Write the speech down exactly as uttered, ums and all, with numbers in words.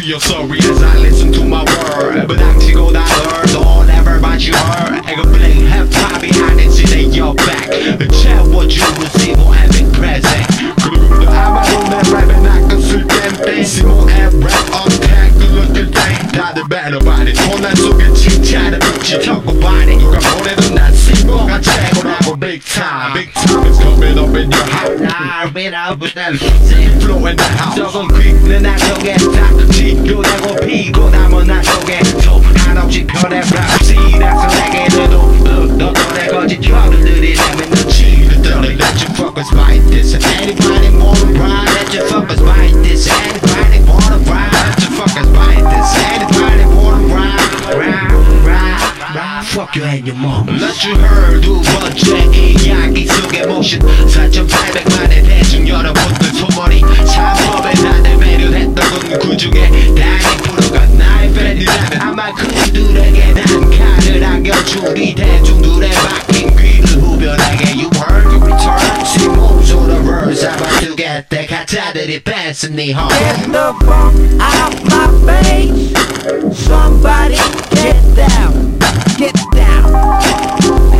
your sorry as I listen to my word. But 닥치고 나를 Don't ever mind you heard. 애가 bling 힙합이 아닌지 내 옆백 채워주는 씨모 epic present. 그리고 아마도 내 랩에 낚은 쓸땐 씨모 앱 랩 업택 그것들 땡 다들 배너바디 혼란 속에 칭찬을 붙이 겪고 바디 누가 보내도 난 씨모가 최고라고 big time. Big time is coming up in your house. I've been out with that flow in the house. 저건 quick 내 속에 딱 지도되고 피고 남은 나 속에 또 한없이 편해 rap 시작서 내게도 너도 내 거짓 혀들들이 내면 너 치르더니 Let you fuckers bite this. Anybody wanna ride? Let you fuckers bite this. Anybody wanna ride? Let you fuckers bite this. Anybody wanna ride? Ride, ride, ride. Fuck you and your mom. Let you heard 두 번째 이야기 속의 모션 사천팔백만의 대중 여러분들 소머리 사업에 나를 배려했던 건 그중에 다행히 프로가 나의 팬이라면 아마 그들에게 난 칼을 안겨주리 대중들의 막힌 귀를 후변하게 You heard you return See moves on the verse about to get the 가짜들이 뺏은 네 heart. Get the funk out my face. Somebody get down, get down.